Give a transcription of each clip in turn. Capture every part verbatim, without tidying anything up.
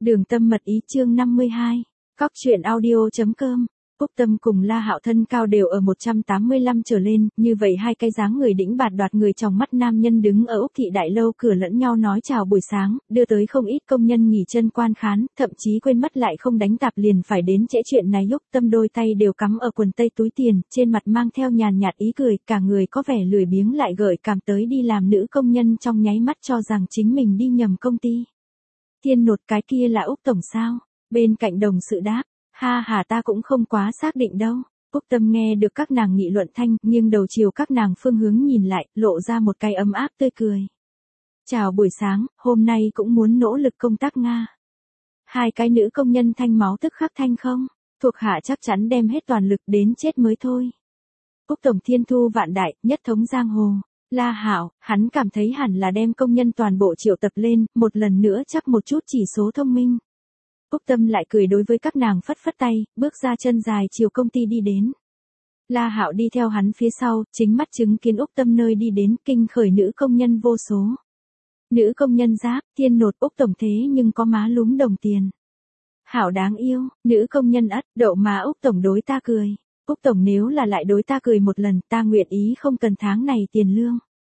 Đường tâm mật ý chương năm mươi hai. Cóc truyện audio.com. Úc Tâm cùng La Hạo thân cao đều ở một trăm tám mươi lăm trở lên, như vậy hai cái dáng người đĩnh bạt đoạt người trong mắt nam nhân đứng ở Úc thị đại lâu cửa lẫn nhau nói chào buổi sáng, đưa tới không ít công nhân nghỉ chân quan khán, thậm chí quên mất lại không đánh tạp liền phải đến trễ chuyện này. Úc Tâm đôi tay đều cắm ở quần tây túi tiền, trên mặt mang theo nhàn nhạt ý cười, cả người có vẻ lười biếng lại gợi cảm tới đi làm nữ công nhân trong nháy mắt cho rằng chính mình đi nhầm công ty. Thiên nột cái kia là Úc tổng sao? Bên cạnh đồng sự đáp, ha hà ta cũng không quá xác định đâu. Úc Tâm nghe được các nàng nghị luận thanh, nghiêng đầu chiều các nàng phương hướng nhìn lại, lộ ra một cái ấm áp tươi cười. Chào buổi sáng, hôm nay cũng muốn nỗ lực công tác Nga. Hai cái nữ công nhân thanh máu tức khắc thanh không, thuộc hạ chắc chắn đem hết toàn lực đến chết mới thôi. Úc tổng thiên thu vạn đại, nhất thống giang hồ. La Hạo, hắn cảm thấy hẳn là đem công nhân toàn bộ triệu tập lên, một lần nữa chắc một chút chỉ số thông minh. Úc Tâm lại cười đối với các nàng phất phất tay, bước ra chân dài chiều công ty đi đến. La Hạo đi theo hắn phía sau, chính mắt chứng kiến Úc Tâm nơi đi đến, kinh khởi nữ công nhân vô số. Nữ công nhân giáp, thiên nột Úc tổng thế nhưng có má lúm đồng tiền. Hảo đáng yêu, nữ công nhân ất, đậu má Úc tổng đối ta cười. Úc tổng nếu là lại đối ta cười một lần, ta nguyện ý không cần tháng này tiền lương.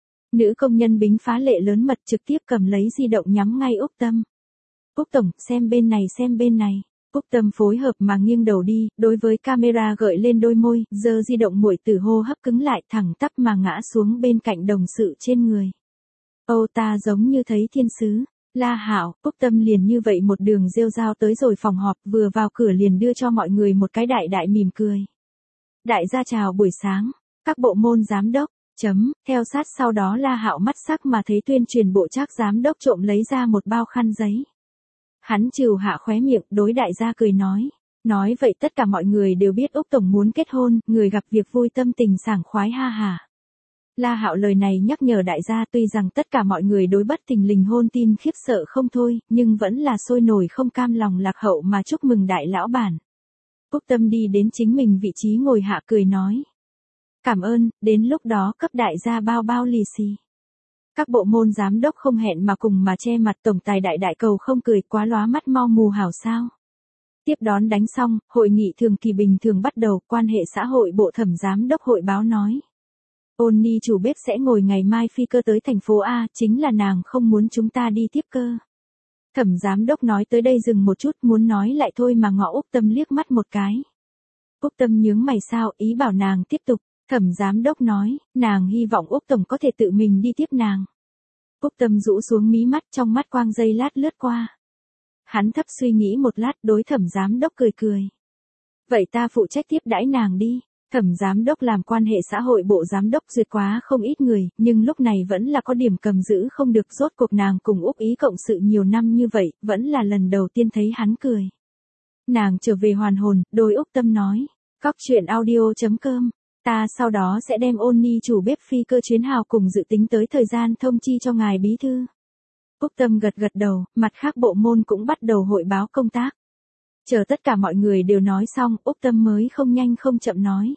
Nữ công nhân bính phá lệ lớn mật trực tiếp cầm lấy di động nhắm ngay Úc Tâm. Úc tổng, xem bên này xem bên này. Úc Tâm phối hợp mà nghiêng đầu đi, đối với camera gợi lên đôi môi, giơ di động muội tử hô hấp cứng lại thẳng tắp mà ngã xuống bên cạnh đồng sự trên người. Âu ta giống như thấy thiên sứ. La Hạo, Úc Tâm liền như vậy một đường rêu rao tới rồi phòng họp, vừa vào cửa liền đưa cho mọi người một cái đại đại mỉm cười. Đại gia chào buổi sáng, các bộ môn giám đốc, chấm, theo sát sau đó La Hạo mắt sắc mà thấy tuyên truyền bộ trác giám đốc trộm lấy ra một bao khăn giấy. Hắn trừ hạ khóe miệng, đối đại gia cười nói, nói vậy tất cả mọi người đều biết Úc tổng muốn kết hôn, người gặp việc vui tâm tình sảng khoái ha hà. La Hạo lời này nhắc nhở đại gia tuy rằng tất cả mọi người đối bất tình lình hôn tin khiếp sợ không thôi, nhưng vẫn là sôi nổi không cam lòng lạc hậu mà chúc mừng đại lão bản. Úc Tâm đi đến chính mình vị trí ngồi hạ cười nói. Cảm ơn, đến lúc đó cấp đại gia bao bao lì xì. Các bộ môn giám đốc không hẹn mà cùng mà che mặt tổng tài đại đại cầu không cười quá lóa mắt mau mù hảo sao. Tiếp đón đánh xong, hội nghị thường kỳ bình thường bắt đầu, quan hệ xã hội bộ thẩm giám đốc hội báo nói. Ôn Ni chủ bếp sẽ ngồi ngày mai phi cơ tới thành phố A, chính là nàng không muốn chúng ta đi tiếp cơ. Thẩm giám đốc nói tới đây dừng một chút muốn nói lại thôi mà ngọ Úc Tâm liếc mắt một cái. Úc Tâm nhướng mày sao, ý bảo nàng tiếp tục. Thẩm giám đốc nói, nàng hy vọng Úc tổng có thể tự mình đi tiếp nàng. Úc Tâm rũ xuống mí mắt trong mắt quang dây lát lướt qua. Hắn thấp suy nghĩ một lát đối thẩm giám đốc cười cười. Vậy ta phụ trách tiếp đãi nàng đi. Thẩm giám đốc làm quan hệ xã hội bộ giám đốc duyệt quá không ít người, nhưng lúc này vẫn là có điểm cầm giữ không được rốt cuộc nàng cùng Úc ý cộng sự nhiều năm như vậy, vẫn là lần đầu tiên thấy hắn cười. Nàng trở về hoàn hồn, đôi Úc Tâm nói, cóc truyện audio.com. Ta sau đó sẽ đem Ôn Ni chủ bếp phi cơ chuyến hào cùng dự tính tới thời gian thông chi cho ngài bí thư. Úc Tâm gật gật đầu, mặt khác bộ môn cũng bắt đầu hội báo công tác. Chờ tất cả mọi người đều nói xong, Úc Tâm mới không nhanh không chậm nói.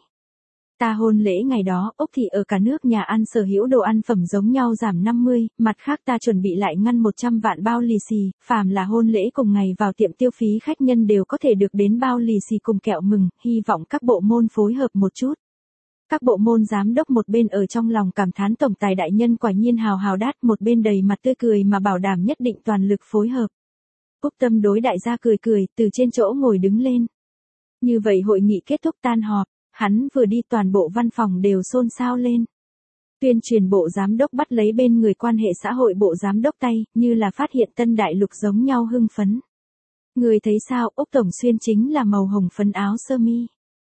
Ta hôn lễ ngày đó, Úc thị ở cả nước nhà ăn sở hữu đồ ăn phẩm giống nhau giảm năm mươi, mặt khác ta chuẩn bị lại ngăn một trăm vạn bao lì xì, phàm là hôn lễ cùng ngày vào tiệm tiêu phí khách nhân đều có thể được đến bao lì xì cùng kẹo mừng, hy vọng các bộ môn phối hợp một chút. Các bộ môn giám đốc một bên ở trong lòng cảm thán tổng tài đại nhân quả nhiên hào hào đát, một bên đầy mặt tươi cười mà bảo đảm nhất định toàn lực phối hợp. Úc Tâm đối đại gia cười cười, từ trên chỗ ngồi đứng lên. Như vậy hội nghị kết thúc tan họp, hắn vừa đi toàn bộ văn phòng đều xôn xao lên. Tuyên truyền bộ giám đốc bắt lấy bên người quan hệ xã hội bộ giám đốc tay, như là phát hiện tân đại lục giống nhau hưng phấn. Người thấy sao, Úc tổng xuyên chính là màu hồng phấn áo sơ mi.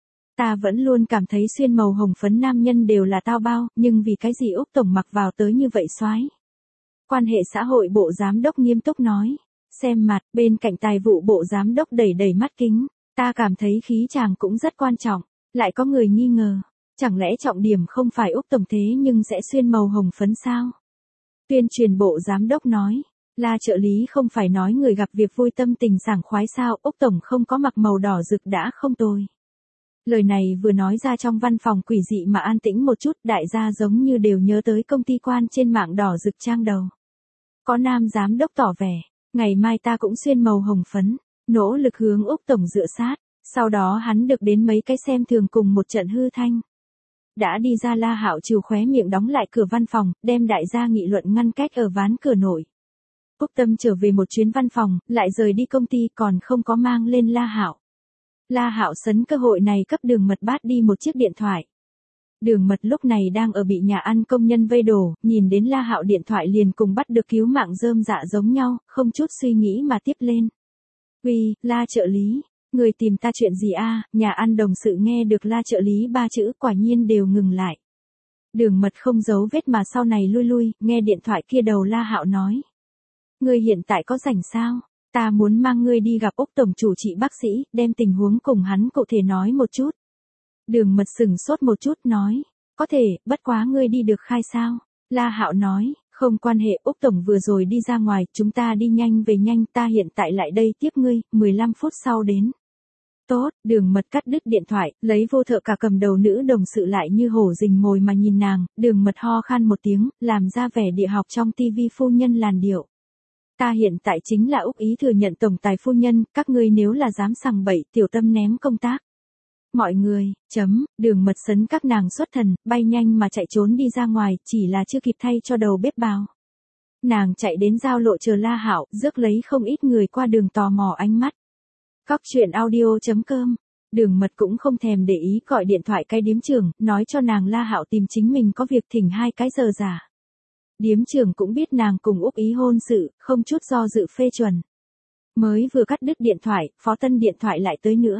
Ta vẫn luôn cảm thấy xuyên màu hồng phấn nam nhân đều là tao bao, nhưng vì cái gì Úc tổng mặc vào tới như vậy soái? Quan hệ xã hội bộ giám đốc nghiêm túc nói. Xem mặt, bên cạnh tài vụ bộ giám đốc đẩy đẩy mắt kính. Ta cảm thấy khí chàng cũng rất quan trọng. Lại có người nghi ngờ. Chẳng lẽ trọng điểm không phải Úc tổng thế nhưng sẽ xuyên màu hồng phấn sao? Tuyên truyền bộ giám đốc nói. La trợ lý không phải nói người gặp việc vui tâm tình sảng khoái sao, Úc tổng không có mặc màu đỏ rực đã không tồi. Lời này vừa nói ra trong văn phòng quỷ dị mà an tĩnh một chút, đại gia giống như đều nhớ tới công ty quan trên mạng đỏ rực trang đầu. Có nam giám đốc tỏ vẻ, Ngày mai ta cũng xuyên màu hồng phấn, nỗ lực hướng Úc Tổng dựa sát, sau đó hắn được đến mấy cái xem thường cùng một trận hư thanh. Đã đi ra La Hạo trừ khóe miệng đóng lại cửa văn phòng, đem đại gia nghị luận ngăn cách ở ván cửa nổi. Úc Tâm trở về một chuyến văn phòng, lại rời đi công ty còn không có mang lên La Hạo. La Hạo sấn cơ hội này cấp Đường Mật bắt đi một chiếc điện thoại. Đường Mật lúc này đang ở bị nhà ăn công nhân vây đổ, nhìn đến La Hạo điện thoại liền cùng bắt được cứu mạng rơm dạ giống nhau, không chút suy nghĩ mà tiếp lên. Uy, La trợ lý, người tìm ta chuyện gì a? Nhà ăn đồng sự nghe được La trợ lý ba chữ quả nhiên đều ngừng lại. Đường Mật không giấu vết mà sau này lui lui, nghe điện thoại kia đầu La Hạo nói. Ngươi hiện tại có rảnh sao? Ta muốn mang ngươi đi gặp Úc Tổng chủ trị bác sĩ, đem tình huống cùng hắn cụ thể nói một chút. Đường Mật sừng sốt một chút nói, có thể, bất quá ngươi đi được khai sao? La Hạo nói, không quan hệ, Úc Tổng vừa rồi đi ra ngoài, chúng ta đi nhanh về nhanh, ta hiện tại lại đây tiếp ngươi, mười lăm phút sau đến. Tốt, Đường Mật cắt đứt điện thoại, lấy vô thợ cả cầm đầu nữ đồng sự lại như hổ rình mồi mà nhìn nàng, Đường Mật ho khan một tiếng, làm ra vẻ địa học trong tivi phu nhân làn điệu. Ta hiện tại chính là Úc Ý thừa nhận tổng tài phu nhân, các ngươi nếu là dám sằng bậy, tiểu tâm ném công tác. Mọi người, chấm, Đường Mật sấn các nàng xuất thần, bay nhanh mà chạy trốn đi ra ngoài, chỉ là chưa kịp thay cho đầu bếp bào. Nàng chạy đến giao lộ chờ La Hạo, rước lấy không ít người qua đường tò mò ánh mắt. Cóc truyện audio chấm com. Đường Mật cũng không thèm để ý gọi điện thoại cái điếm trưởng, nói cho nàng La Hạo tìm chính mình có việc thỉnh hai cái giờ giả. Điếm trưởng cũng biết nàng cùng Úc Ý hôn sự, không chút do dự phê chuẩn. Mới vừa cắt đứt điện thoại, Phó Tân điện thoại lại tới nữa.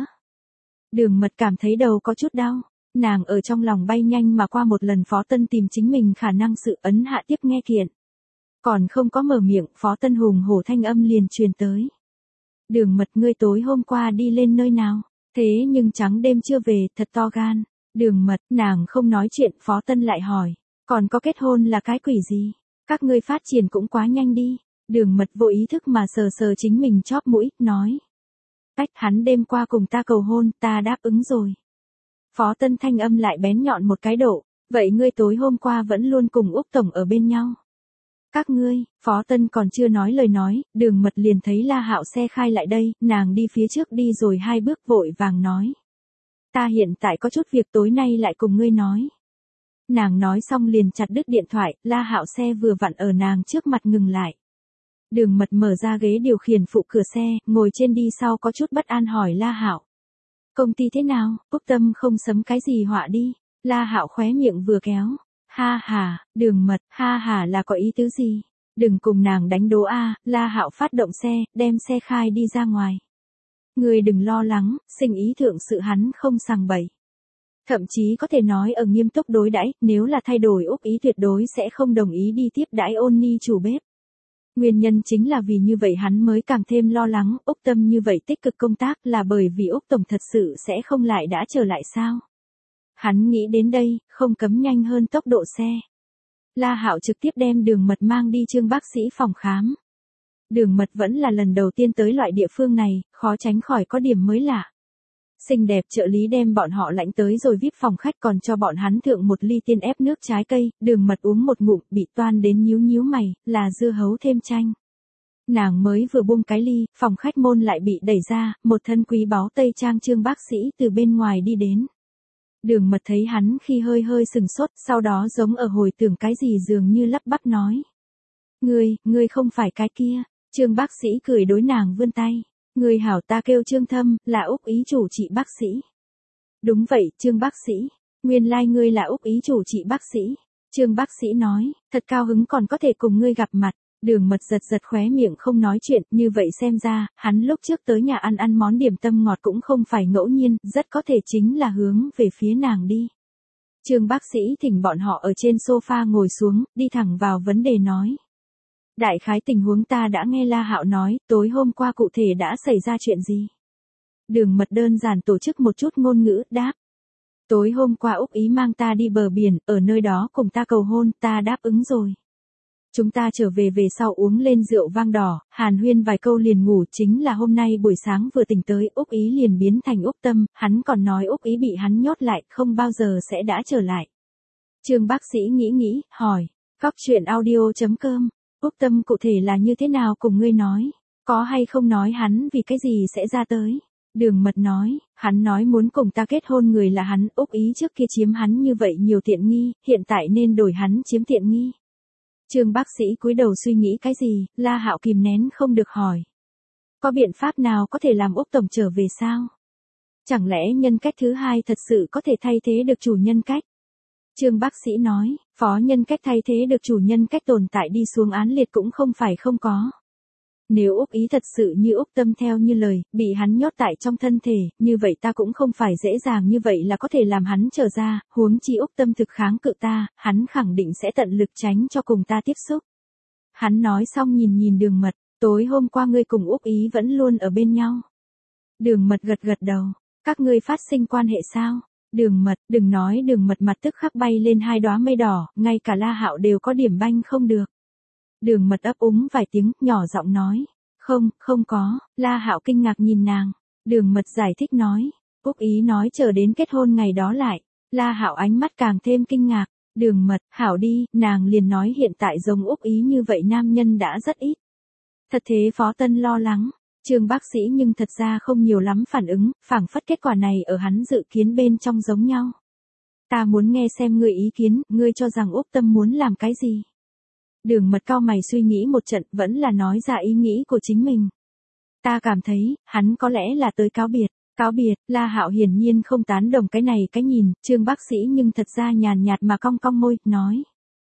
Đường Mật cảm thấy đầu có chút đau, nàng ở trong lòng bay nhanh mà qua một lần Phó Tân tìm chính mình khả năng sự ấn hạ tiếp nghe kiện. Còn không có mở miệng, Phó Tân hùng hổ thanh âm liền truyền tới. Đường Mật, ngươi tối hôm qua đi lên nơi nào? Thế nhưng trắng đêm chưa về, thật to gan. Đường Mật, nàng không nói chuyện, Phó Tân lại hỏi. Còn có kết hôn là cái quỷ gì? Các ngươi phát triển cũng quá nhanh đi. Đường Mật vô ý thức mà sờ sờ chính mình chóp mũi, nói. Cách hắn đêm qua cùng ta cầu hôn, ta đáp ứng rồi. Phó Tân thanh âm lại bén nhọn một cái độ. Vậy ngươi tối hôm qua vẫn luôn cùng Úc Tổng ở bên nhau. Các ngươi, Phó Tân còn chưa nói lời nói, Đường Mật liền thấy La Hạo xe khai lại đây, nàng đi phía trước đi rồi hai bước vội vàng nói. Ta hiện tại có chút việc tối nay lại cùng ngươi nói. Nàng nói xong liền chặt đứt điện thoại, La Hạo xe vừa vặn ở nàng trước mặt ngừng lại. Đường Mật mở ra ghế điều khiển phụ cửa xe, ngồi trên đi sau có chút bất an hỏi La Hạo. Công ty thế nào, Úc Tâm không sấm cái gì họa đi. La Hạo khóe miệng vừa kéo. Ha hà, Đường Mật, ha hà là có ý tứ gì? Đừng cùng nàng đánh đố a. La Hạo phát động xe, đem xe khai đi ra ngoài. Người đừng lo lắng, sinh ý thượng sự hắn không sằng bậy. Thậm chí có thể nói ở nghiêm túc đối đãi, nếu là thay đổi Úc Ý tuyệt đối sẽ không đồng ý đi tiếp đãi Ôn Ni chủ bếp. Nguyên nhân chính là vì như vậy hắn mới càng thêm lo lắng, Úc Tâm như vậy tích cực công tác là bởi vì Úc Tổng thật sự sẽ không lại đã trở lại sao? Hắn nghĩ đến đây, không cấm nhanh hơn tốc độ xe. La Hạo trực tiếp đem Đường Mật mang đi Trương bác sĩ phòng khám. Đường Mật vẫn là lần đầu tiên tới loại địa phương này, khó tránh khỏi có điểm mới lạ. Xinh đẹp trợ lý đem bọn họ lãnh tới rồi vê i pê phòng khách còn cho bọn hắn thượng một ly tiên ép nước trái cây, Đường Mật uống một ngụm bị toan đến nhíu nhíu mày, là dưa hấu thêm chanh. Nàng mới vừa buông cái ly, phòng khách môn lại bị đẩy ra, một thân quý báu tây trang Trương bác sĩ từ bên ngoài đi đến. Đường Mật thấy hắn khi hơi hơi sừng sốt, sau đó giống ở hồi tưởng cái gì dường như lắp bắp nói. Ngươi, ngươi không phải cái kia. Trương bác sĩ cười đối nàng vươn tay. Ngươi hảo, ta kêu Trương Thâm, là Úc Ý chủ trị bác sĩ. Đúng vậy, Trương bác sĩ. Nguyên lai like ngươi là Úc Ý chủ trị bác sĩ. Trương bác sĩ nói, thật cao hứng còn có thể cùng ngươi gặp mặt. Đường Mật giật giật khóe miệng không nói chuyện, như vậy xem ra, hắn lúc trước tới nhà ăn ăn món điểm tâm ngọt cũng không phải ngẫu nhiên, rất có thể chính là hướng về phía nàng đi. Trương bác sĩ thỉnh bọn họ ở trên sofa ngồi xuống, đi thẳng vào vấn đề nói. Đại khái tình huống ta đã nghe La Hạo nói, tối hôm qua cụ thể đã xảy ra chuyện gì? Đường Mật đơn giản tổ chức một chút ngôn ngữ, đáp. Tối hôm qua Úc Ý mang ta đi bờ biển, ở nơi đó cùng ta cầu hôn, ta đáp ứng rồi. Chúng ta trở về về sau uống lên rượu vang đỏ, hàn huyên vài câu liền ngủ, chính là hôm nay buổi sáng vừa tỉnh tới, Úc Ý liền biến thành Úc Tâm, hắn còn nói Úc Ý bị hắn nhốt lại, không bao giờ sẽ đã trở lại. Trương bác sĩ nghĩ nghĩ, hỏi, cóc truyện audio chấm com, Úc Tâm cụ thể là như thế nào cùng ngươi nói? Có hay không nói hắn vì cái gì sẽ ra tới? Đường Mật nói, hắn nói muốn cùng ta kết hôn người là hắn, Úc Ý trước kia chiếm hắn như vậy nhiều tiện nghi, hiện tại nên đổi hắn chiếm tiện nghi. Trương bác sĩ cúi đầu suy nghĩ cái gì, La Hạo kìm nén không được hỏi. Có biện pháp nào có thể làm Úc tổng trở về sao? Chẳng lẽ nhân cách thứ hai thật sự có thể thay thế được chủ nhân cách? Trương bác sĩ nói, phó nhân cách thay thế được chủ nhân cách tồn tại đi xuống án liệt cũng không phải không có. Nếu Úc Ý thật sự như Úc Tâm theo như lời, bị hắn nhốt tại trong thân thể, như vậy ta cũng không phải dễ dàng như vậy là có thể làm hắn trở ra, huống chi Úc Tâm thực kháng cự ta, hắn khẳng định sẽ tận lực tránh cho cùng ta tiếp xúc. Hắn nói xong nhìn nhìn Đường Mật, tối hôm qua ngươi cùng Úc Ý vẫn luôn ở bên nhau. Đường Mật gật gật đầu, các ngươi phát sinh quan hệ sao? Đường Mật, đừng nói Đường Mật mặt tức khắc bay lên hai đóa mây đỏ, ngay cả La Hạo đều có điểm banh không được. Đường Mật ấp úng vài tiếng, nhỏ giọng nói, không, không có. La Hạo kinh ngạc nhìn nàng. Đường Mật giải thích nói, Úc Ý nói chờ đến kết hôn ngày đó lại. La Hạo ánh mắt càng thêm kinh ngạc. Đường Mật, hảo đi, nàng liền nói hiện tại giống Úc Ý như vậy nam nhân đã rất ít. Thật thế Phó Tân lo lắng. Trương bác sĩ nhưng thật ra không nhiều lắm phản ứng, phảng phất kết quả này ở hắn dự kiến bên trong giống nhau. Ta muốn nghe xem ngươi ý kiến, ngươi cho rằng Úc Tâm muốn làm cái gì? Đường Mật cau mày suy nghĩ một trận, vẫn là nói ra ý nghĩ của chính mình. Ta cảm thấy, hắn có lẽ là tới cáo biệt. Cáo biệt, La Hạo hiển nhiên không tán đồng cái này cái nhìn, Trương bác sĩ nhưng thật ra nhàn nhạt mà cong cong môi, nói.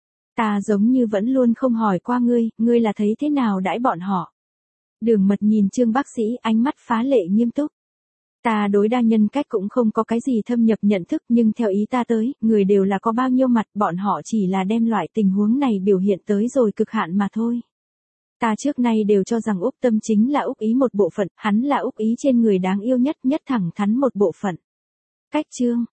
Ta giống như vẫn luôn không hỏi qua ngươi, ngươi là thấy thế nào đãi bọn họ. Đường Mật nhìn Trương bác sĩ, ánh mắt phá lệ nghiêm túc. Ta đối đa nhân cách cũng không có cái gì thâm nhập nhận thức, nhưng theo ý ta tới, người đều là có bao nhiêu mặt, bọn họ chỉ là đem loại tình huống này biểu hiện tới rồi cực hạn mà thôi. Ta trước nay đều cho rằng Úc Tâm chính là Úc Ý một bộ phận, hắn là Úc Ý trên người đáng yêu nhất, nhất thẳng thắn một bộ phận. Cách chương